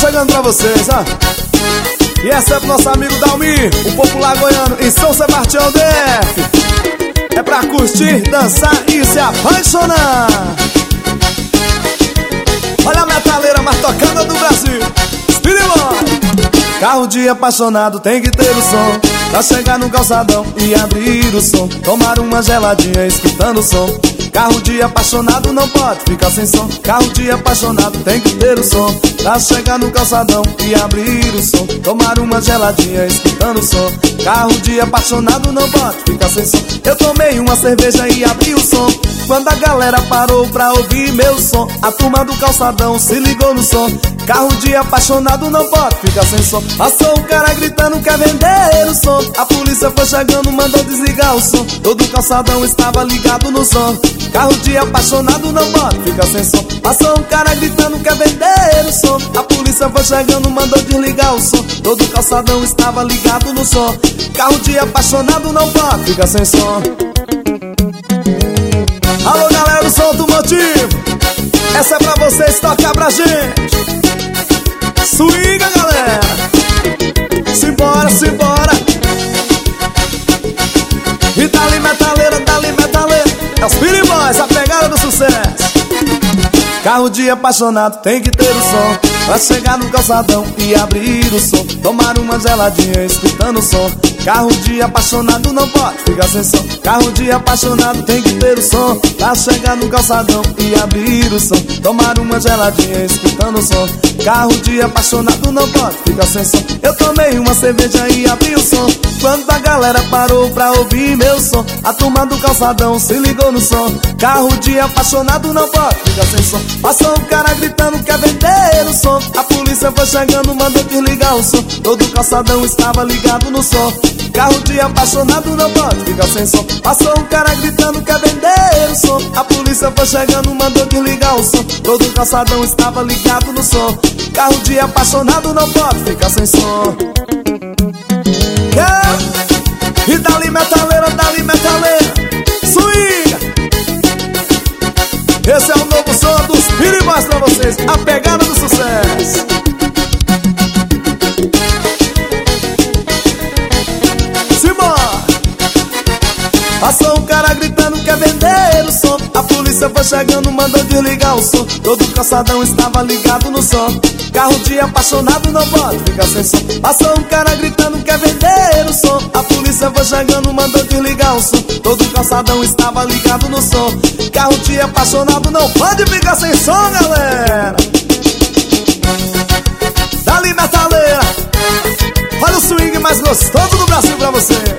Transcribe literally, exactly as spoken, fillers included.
chegando pra vocês, ó. E essa é pro nosso amigo Dalmi, o popular goiano em São Sebastião D F. É pra curtir, dançar e se apaixonar. Olha a metaleira mais tocada do Brasil, Speedy Boy. Carro de apaixonado tem que ter o som, pra chegar no calçadão e abrir o som, tomar uma geladinha escutando o som. Carro de apaixonado não pode ficar sem som. Carro de apaixonado tem que ter o som, pra chegar no calçadão e abrir o som, tomar uma geladinha escutando o som. Carro de apaixonado não pode ficar sem som. Eu tomei uma cerveja e abri o som, quando a galera parou pra ouvir meu som, a turma do calçadão se ligou no som. Carro de apaixonado não pode ficar sem som. Passou um cara gritando quer vender o som, a polícia foi chegando, mandou desligar o som, todo o calçadão estava ligado no som. Carro de apaixonado não pode ficar sem som. Passou um cara gritando quer vender o som, a polícia foi chegando, mandou desligar o som, todo o calçadão estava ligado no som. Carro de apaixonado não pode ficar sem som. Alô galera do som automotivo, essa é pra vocês, tocar pra gente. Swinga galera, simbora, simbora. E dali metaleira, dali metaleira, é os Speedy Boys, a pegada do sucesso. Carro de apaixonado tem que ter o som, pra chegar no calçadão e abrir o som, tomar uma geladinha escutando o som. Carro de apaixonado não pode ficar sem som. Carro de apaixonado tem que ter o som, pra chegar no calçadão e abrir o som, tomar uma geladinha escutando o som. Carro de apaixonado não pode ficar sem som. Eu tomei uma cerveja e abri o som, quando a galera parou pra ouvir meu som, a turma do calçadão se ligou no som. Carro de apaixonado não pode ficar sem som. Passou um cara gritando quer vender o som, a polícia foi chegando, mandou desligar o som, todo o calçadão estava ligado no som. Carro de apaixonado não pode ficar sem som. Passou um cara gritando quer vender o som, a polícia foi chegando, mandou desligar o som, todo o calçadão estava ligado no som. Carro de apaixonado não pode ficar sem som. Yeah. E dali metaleira, dali metaleira, swinga. Esse é o novo som dos Speedy Boys pra vocês, a pegada do sucesso. Passou um cara gritando quer vender o som, a polícia foi chegando, mandou desligar o som, todo o calçadão estava ligado no som. Carro de apaixonado não pode ficar sem som. Passou um cara gritando quer vender o som, a polícia foi chegando, mandou desligar o som, todo o calçadão estava ligado no som. Carro de apaixonado não pode ficar sem som, galera. Dali metaleira, olha o swing mais gostoso do Brasil pra você.